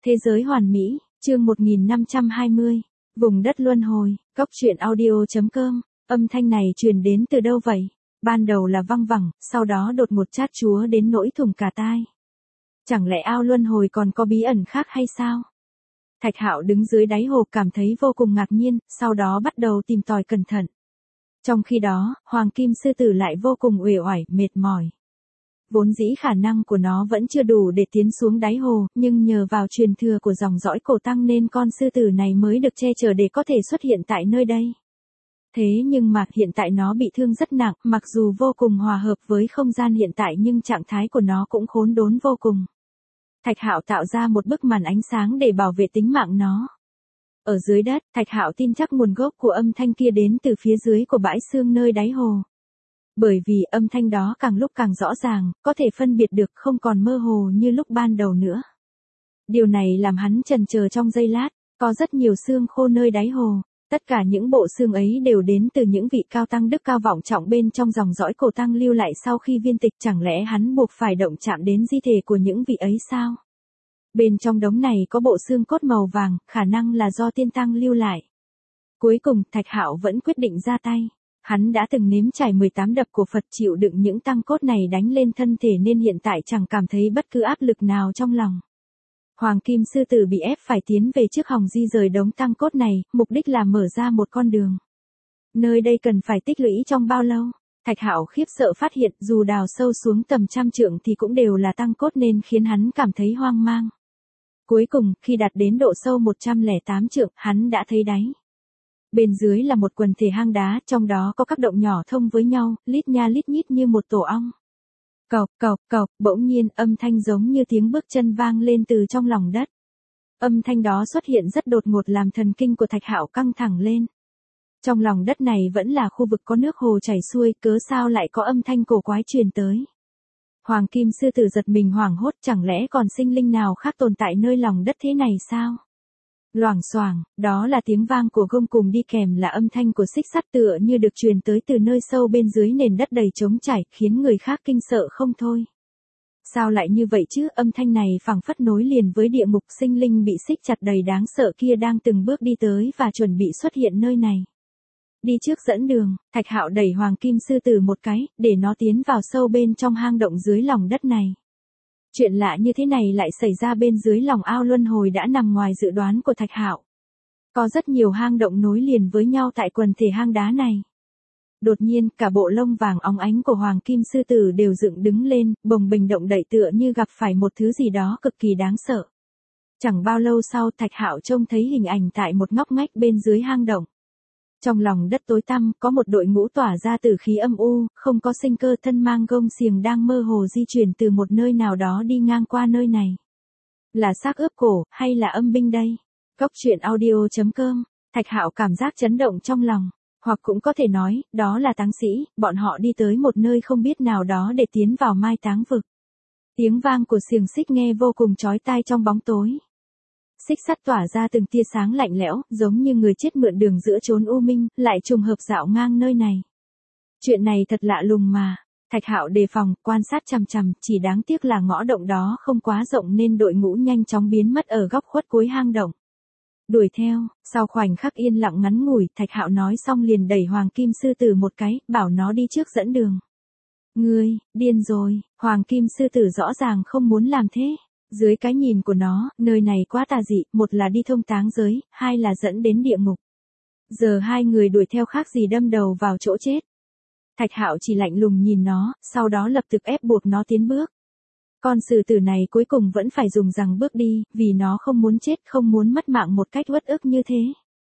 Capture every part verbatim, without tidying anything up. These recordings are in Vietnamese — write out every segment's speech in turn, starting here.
Thế giới hoàn mỹ, chương một nghìn năm trăm hai mươi, vùng đất luân hồi, cốc truyện audio chấm com, âm thanh này truyền đến từ đâu vậy? Ban đầu là văng vẳng, sau đó đột ngột chát chúa đến nỗi thủng cả tai. Chẳng lẽ ao luân hồi còn có bí ẩn khác hay sao? Thạch Hạo đứng dưới đáy hồ cảm thấy vô cùng ngạc nhiên, sau đó bắt đầu tìm tòi cẩn thận. Trong khi đó, Hoàng Kim Sư Tử lại vô cùng uể oải, mệt mỏi. Vốn dĩ khả năng của nó vẫn chưa đủ để tiến xuống đáy hồ, nhưng nhờ vào truyền thừa của dòng dõi cổ tăng nên con sư tử này mới được che chở để có thể xuất hiện tại nơi đây. Thế nhưng mà hiện tại nó bị thương rất nặng, mặc dù vô cùng hòa hợp với không gian hiện tại nhưng trạng thái của nó cũng khốn đốn vô cùng. Thạch Hạo tạo ra một bức màn ánh sáng để bảo vệ tính mạng nó. Ở dưới đất, Thạch Hạo tin chắc nguồn gốc của âm thanh kia đến từ phía dưới của bãi xương nơi đáy hồ. Bởi vì âm thanh đó càng lúc càng rõ ràng, có thể phân biệt được, không còn mơ hồ như lúc ban đầu nữa. Điều này làm hắn chần chờ trong giây lát, có rất nhiều xương khô nơi đáy hồ, tất cả những bộ xương ấy đều đến từ những vị cao tăng đức cao vọng trọng bên trong dòng dõi cổ tăng lưu lại sau khi viên tịch, chẳng lẽ hắn buộc phải động chạm đến di thể của những vị ấy sao? Bên trong đống này có bộ xương cốt màu vàng, khả năng là do tiên tăng lưu lại. Cuối cùng, Thạch Hạo vẫn quyết định ra tay. Hắn đã từng nếm trải mười tám đập của Phật chịu đựng những tăng cốt này đánh lên thân thể nên hiện tại chẳng cảm thấy bất cứ áp lực nào trong lòng. Hoàng Kim Sư Tử bị ép phải tiến về trước hòng di rời đống tăng cốt này, mục đích là mở ra một con đường. Nơi đây cần phải tích lũy trong bao lâu? Thạch Hạo khiếp sợ phát hiện dù đào sâu xuống tầm trăm trượng thì cũng đều là tăng cốt nên khiến hắn cảm thấy hoang mang. Cuối cùng, khi đạt đến độ sâu một trăm lẻ tám trượng, hắn đã thấy đáy. Bên dưới là một quần thể hang đá, trong đó có các động nhỏ thông với nhau, lít nha lít nhít như một tổ ong. Cộc cộc cộc, bỗng nhiên âm thanh giống như tiếng bước chân vang lên từ trong lòng đất. Âm thanh đó xuất hiện rất đột ngột làm thần kinh của Thạch Hạo căng thẳng lên. Trong lòng đất này vẫn là khu vực có nước hồ chảy xuôi, cớ sao lại có âm thanh cổ quái truyền tới. Hoàng Kim Sư Tử giật mình hoảng hốt, chẳng lẽ còn sinh linh nào khác tồn tại nơi lòng đất thế này sao? Loảng xoảng, đó là tiếng vang của gông cùng đi kèm là âm thanh của xích sắt tựa như được truyền tới từ nơi sâu bên dưới nền đất đầy trống trải, khiến người khác kinh sợ không thôi. Sao lại như vậy chứ? Âm thanh này phảng phất nối liền với địa ngục, sinh linh bị xích chặt đầy đáng sợ kia đang từng bước đi tới và chuẩn bị xuất hiện nơi này. Đi trước dẫn đường, Thạch Hạo đẩy Hoàng Kim Sư Tử một cái, để nó tiến vào sâu bên trong hang động dưới lòng đất này. Chuyện lạ như thế này lại xảy ra bên dưới lòng ao luân hồi đã nằm ngoài dự đoán của Thạch Hạo. Có rất nhiều hang động nối liền với nhau tại quần thể hang đá này. Đột nhiên, cả bộ lông vàng óng ánh của Hoàng Kim Sư Tử đều dựng đứng lên, bồng bềnh động đậy tựa như gặp phải một thứ gì đó cực kỳ đáng sợ. Chẳng bao lâu sau, Thạch Hạo trông thấy hình ảnh tại một ngóc ngách bên dưới hang động. Trong lòng đất tối tăm, có một đội ngũ tỏa ra từ khí âm u, không có sinh cơ, thân mang gông xiềng đang mơ hồ di chuyển từ một nơi nào đó đi ngang qua nơi này. Là xác ướp cổ, hay là âm binh đây? Cốc truyện audio chấm com, Thạch Hạo cảm giác chấn động trong lòng. Hoặc cũng có thể nói, đó là táng sĩ, bọn họ đi tới một nơi không biết nào đó để tiến vào mai táng vực. Tiếng vang của xiềng xích nghe vô cùng chói tai trong bóng tối. Xích sắt tỏa ra từng tia sáng lạnh lẽo, giống như người chết mượn đường giữa chốn u minh, lại trùng hợp dạo ngang nơi này. Chuyện này thật lạ lùng mà. Thạch Hạo đề phòng, quan sát chằm chằm, chỉ đáng tiếc là ngõ động đó không quá rộng nên đội ngũ nhanh chóng biến mất ở góc khuất cuối hang động. Đuổi theo, sau khoảnh khắc yên lặng ngắn ngủi, Thạch Hạo nói xong liền đẩy Hoàng Kim Sư Tử một cái, bảo nó đi trước dẫn đường. Ngươi, điên rồi, Hoàng Kim Sư Tử rõ ràng không muốn làm thế. Dưới cái nhìn của nó, nơi này quá tà dị, một là đi thông táng giới, hai là dẫn đến địa ngục. Giờ hai người đuổi theo khác gì đâm đầu vào chỗ chết. Thạch Hạo chỉ lạnh lùng nhìn nó, sau đó lập tức ép buộc nó tiến bước. Con sư tử này cuối cùng vẫn phải dùng rằng bước đi, vì nó không muốn chết, không muốn mất mạng một cách uất ức như thế.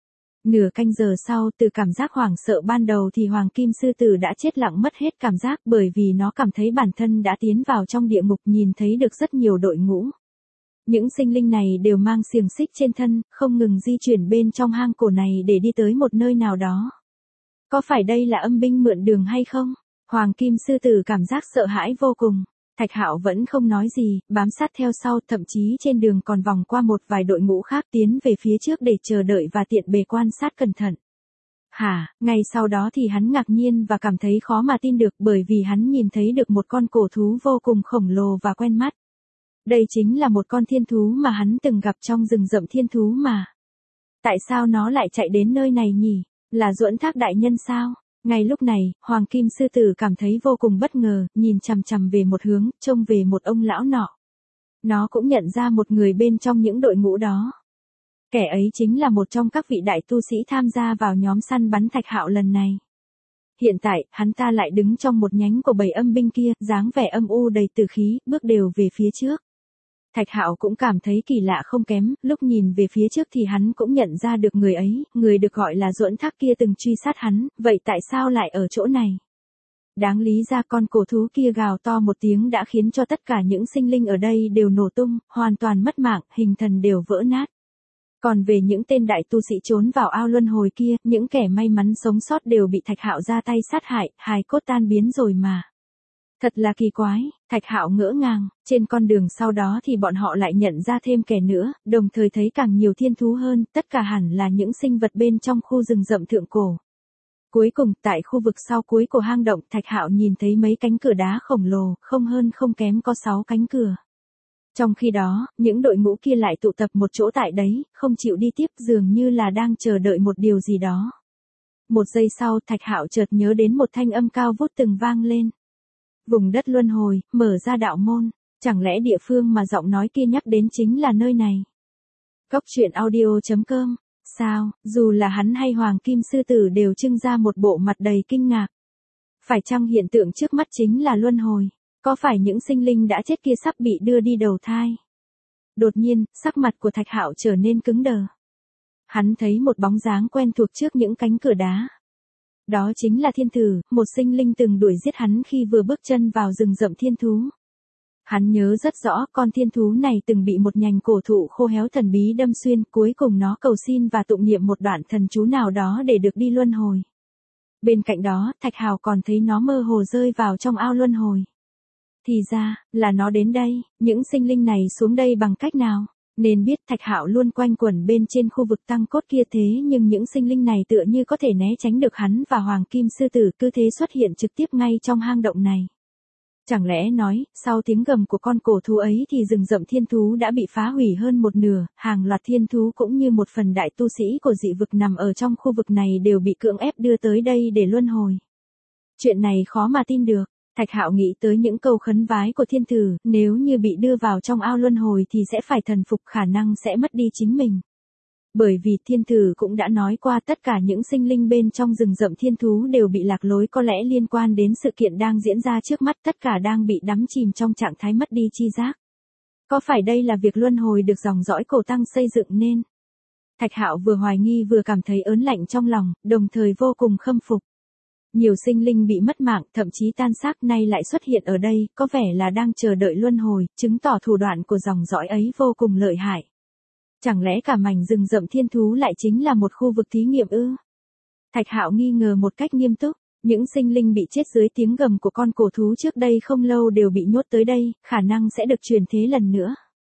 Nửa canh giờ sau, từ cảm giác hoảng sợ ban đầu thì Hoàng Kim Sư Tử đã chết lặng mất hết cảm giác bởi vì nó cảm thấy bản thân đã tiến vào trong địa ngục, nhìn thấy được rất nhiều đội ngũ. Những sinh linh này đều mang xiềng xích trên thân, không ngừng di chuyển bên trong hang cổ này để đi tới một nơi nào đó. Có phải đây là âm binh mượn đường hay không? Hoàng Kim Sư Tử cảm giác sợ hãi vô cùng. Thạch Hạo vẫn không nói gì, bám sát theo sau, thậm chí trên đường còn vòng qua một vài đội ngũ khác tiến về phía trước để chờ đợi và tiện bề quan sát cẩn thận. Hả, ngay sau đó thì hắn ngạc nhiên và cảm thấy khó mà tin được bởi vì hắn nhìn thấy được một con cổ thú vô cùng khổng lồ và quen mắt. Đây chính là một con thiên thú mà hắn từng gặp trong rừng rậm thiên thú mà. Tại sao nó lại chạy đến nơi này nhỉ? Là Duẫn Thác đại nhân sao? Ngay lúc này, Hoàng Kim Sư Tử cảm thấy vô cùng bất ngờ, nhìn chằm chằm về một hướng, trông về một ông lão nọ. Nó cũng nhận ra một người bên trong những đội ngũ đó. Kẻ ấy chính là một trong các vị đại tu sĩ tham gia vào nhóm săn bắn Thạch Hạo lần này. Hiện tại, hắn ta lại đứng trong một nhánh của bầy âm binh kia, dáng vẻ âm u đầy tử khí, bước đều về phía trước. Thạch Hạo cũng cảm thấy kỳ lạ không kém, lúc nhìn về phía trước thì hắn cũng nhận ra được người ấy, người được gọi là Duẫn Thác kia từng truy sát hắn, vậy tại sao lại ở chỗ này? Đáng lý ra con cổ thú kia gào to một tiếng đã khiến cho tất cả những sinh linh ở đây đều nổ tung, hoàn toàn mất mạng, hình thần đều vỡ nát. Còn về những tên đại tu sĩ trốn vào ao luân hồi kia, những kẻ may mắn sống sót đều bị Thạch Hạo ra tay sát hại, hài cốt tan biến rồi mà. Thật là kỳ quái, Thạch Hạo ngỡ ngàng, trên con đường sau đó thì bọn họ lại nhận ra thêm kẻ nữa, đồng thời thấy càng nhiều thiên thú hơn, tất cả hẳn là những sinh vật bên trong khu rừng rậm thượng cổ. Cuối cùng, tại khu vực sau cuối của hang động, Thạch Hạo nhìn thấy mấy cánh cửa đá khổng lồ, không hơn không kém có sáu cánh cửa. Trong khi đó, những đội ngũ kia lại tụ tập một chỗ tại đấy, không chịu đi tiếp, dường như là đang chờ đợi một điều gì đó. Một giây sau, Thạch Hạo chợt nhớ đến một thanh âm cao vút từng vang lên. Vùng đất luân hồi, mở ra đạo môn, chẳng lẽ địa phương mà giọng nói kia nhắc đến chính là nơi này? Cốc truyện audio chấm com. Sao, dù là hắn hay Hoàng Kim Sư Tử đều trưng ra một bộ mặt đầy kinh ngạc. Phải chăng hiện tượng trước mắt chính là luân hồi? Có phải những sinh linh đã chết kia sắp bị đưa đi đầu thai? Đột nhiên, sắc mặt của Thạch Hạo trở nên cứng đờ. Hắn thấy một bóng dáng quen thuộc trước những cánh cửa đá. Đó chính là thiên thử, một sinh linh từng đuổi giết hắn khi vừa bước chân vào rừng rậm thiên thú. Hắn nhớ rất rõ con thiên thú này từng bị một nhành cổ thụ khô héo thần bí đâm xuyên, cuối cùng nó cầu xin và tụng niệm một đoạn thần chú nào đó để được đi luân hồi. Bên cạnh đó, Thạch Hạo còn thấy nó mơ hồ rơi vào trong ao luân hồi. Thì ra, là nó đến đây, những sinh linh này xuống đây bằng cách nào? Nên biết Thạch Hạo luôn quanh quẩn bên trên khu vực tăng cốt kia thế nhưng những sinh linh này tựa như có thể né tránh được hắn và Hoàng Kim Sư Tử cứ thế xuất hiện trực tiếp ngay trong hang động này. Chẳng lẽ nói, sau tiếng gầm của con cổ thú ấy thì rừng rậm thiên thú đã bị phá hủy hơn một nửa, hàng loạt thiên thú cũng như một phần đại tu sĩ của dị vực nằm ở trong khu vực này đều bị cưỡng ép đưa tới đây để luân hồi. Chuyện này khó mà tin được. Thạch Hạo nghĩ tới những câu khấn vái của thiên thử, nếu như bị đưa vào trong ao luân hồi thì sẽ phải thần phục, khả năng sẽ mất đi chính mình. Bởi vì thiên thử cũng đã nói qua tất cả những sinh linh bên trong rừng rậm thiên thú đều bị lạc lối, có lẽ liên quan đến sự kiện đang diễn ra trước mắt, tất cả đang bị đắm chìm trong trạng thái mất đi chi giác. Có phải đây là việc luân hồi được dòng dõi cổ tăng xây dựng nên? Thạch Hạo vừa hoài nghi vừa cảm thấy ớn lạnh trong lòng, đồng thời vô cùng khâm phục. Nhiều sinh linh bị mất mạng, thậm chí tan xác nay lại xuất hiện ở đây, có vẻ là đang chờ đợi luân hồi, chứng tỏ thủ đoạn của dòng dõi ấy vô cùng lợi hại. Chẳng lẽ cả mảnh rừng rậm thiên thú lại chính là một khu vực thí nghiệm ư? Thạch Hạo nghi ngờ một cách nghiêm túc, những sinh linh bị chết dưới tiếng gầm của con cổ thú trước đây không lâu đều bị nhốt tới đây, khả năng sẽ được truyền thế lần nữa.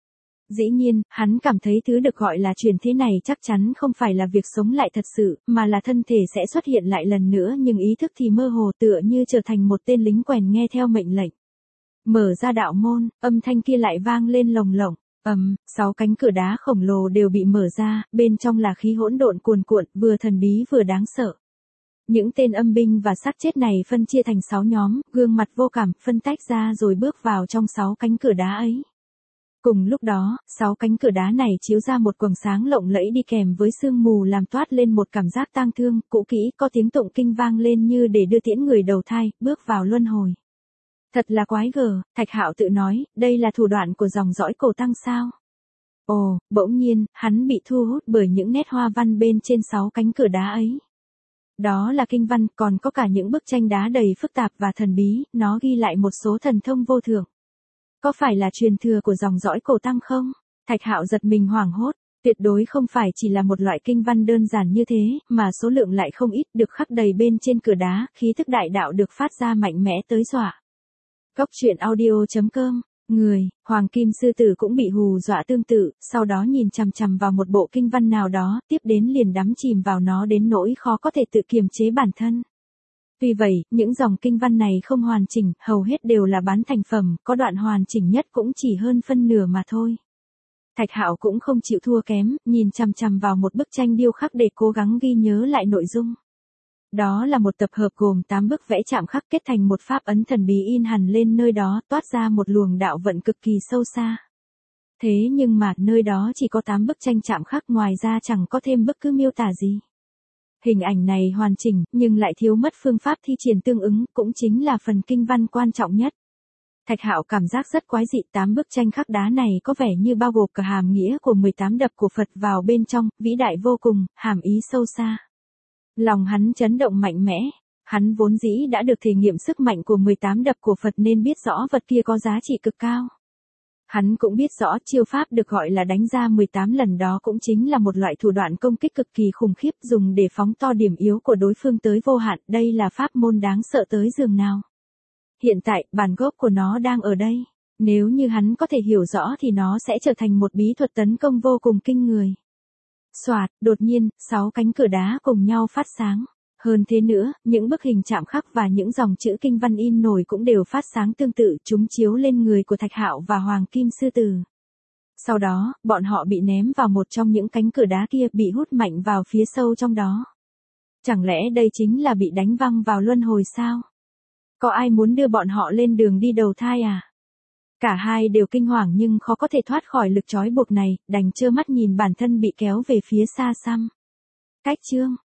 Dĩ nhiên, hắn cảm thấy thứ được gọi là truyền thế này chắc chắn không phải là việc sống lại thật sự, mà là thân thể sẽ xuất hiện lại lần nữa nhưng ý thức thì mơ hồ tựa như trở thành một tên lính quèn nghe theo mệnh lệnh. Mở ra đạo môn, âm thanh kia lại vang lên lồng lộng, ầm, sáu cánh cửa đá khổng lồ đều bị mở ra, bên trong là khí hỗn độn cuồn cuộn, vừa thần bí vừa đáng sợ. Những tên âm binh và xác chết này phân chia thành sáu nhóm, gương mặt vô cảm, phân tách ra rồi bước vào trong sáu cánh cửa đá ấy. Cùng lúc đó, sáu cánh cửa đá này chiếu ra một quầng sáng lộng lẫy đi kèm với sương mù làm toát lên một cảm giác tang thương, cũ kỹ, có tiếng tụng kinh vang lên như để đưa tiễn người đầu thai, bước vào luân hồi. Thật là quái gở, Thạch Hạo tự nói, đây là thủ đoạn của dòng dõi cổ tăng sao? Ồ, bỗng nhiên, hắn bị thu hút bởi những nét hoa văn bên trên sáu cánh cửa đá ấy. Đó là kinh văn, còn có cả những bức tranh đá đầy phức tạp và thần bí, nó ghi lại một số thần thông vô thượng. Có phải là truyền thừa của dòng dõi cổ tăng không? Thạch Hạo giật mình hoảng hốt, tuyệt đối không phải chỉ là một loại kinh văn đơn giản như thế, mà số lượng lại không ít, được khắc đầy bên trên cửa đá, khí thức đại đạo được phát ra mạnh mẽ tới dọa. Cốc truyện audio chấm com. Người, Hoàng Kim Sư Tử cũng bị hù dọa tương tự, sau đó nhìn chằm chằm vào một bộ kinh văn nào đó, tiếp đến liền đắm chìm vào nó đến nỗi khó có thể tự kiềm chế bản thân. Tuy vậy, những dòng kinh văn này không hoàn chỉnh, hầu hết đều là bán thành phẩm, có đoạn hoàn chỉnh nhất cũng chỉ hơn phân nửa mà thôi. Thạch Hạo cũng không chịu thua kém, nhìn chằm chằm vào một bức tranh điêu khắc để cố gắng ghi nhớ lại nội dung. Đó là một tập hợp gồm tám bức vẽ chạm khắc kết thành một pháp ấn thần bí in hẳn lên nơi đó, toát ra một luồng đạo vận cực kỳ sâu xa. Thế nhưng mà, nơi đó chỉ có tám bức tranh chạm khắc, ngoài ra chẳng có thêm bất cứ miêu tả gì. Hình ảnh này hoàn chỉnh, nhưng lại thiếu mất phương pháp thi triển tương ứng, cũng chính là phần kinh văn quan trọng nhất. Thạch Hạo cảm giác rất quái dị, tám bức tranh khắc đá này có vẻ như bao gồm cả hàm nghĩa của mười tám đập của Phật vào bên trong, vĩ đại vô cùng, hàm ý sâu xa. Lòng hắn chấn động mạnh mẽ, hắn vốn dĩ đã được thể nghiệm sức mạnh của mười tám đập của Phật nên biết rõ vật kia có giá trị cực cao. Hắn cũng biết rõ chiêu pháp được gọi là đánh ra mười tám lần đó cũng chính là một loại thủ đoạn công kích cực kỳ khủng khiếp, dùng để phóng to điểm yếu của đối phương tới vô hạn, đây là pháp môn đáng sợ tới giường nào. Hiện tại, bản gốc của nó đang ở đây. Nếu như hắn có thể hiểu rõ thì nó sẽ trở thành một bí thuật tấn công vô cùng kinh người. Soạt, đột nhiên, sáu cánh cửa đá cùng nhau phát sáng. Hơn thế nữa, những bức hình chạm khắc và những dòng chữ kinh văn in nổi cũng đều phát sáng tương tự, chúng chiếu lên người của Thạch Hạo và Hoàng Kim Sư Tử. Sau đó, bọn họ bị ném vào một trong những cánh cửa đá kia, bị hút mạnh vào phía sâu trong đó. Chẳng lẽ đây chính là bị đánh văng vào luân hồi sao? Có ai muốn đưa bọn họ lên đường đi đầu thai à? Cả hai đều kinh hoàng nhưng khó có thể thoát khỏi lực trói buộc này, đành trơ mắt nhìn bản thân bị kéo về phía xa xăm. Cách chương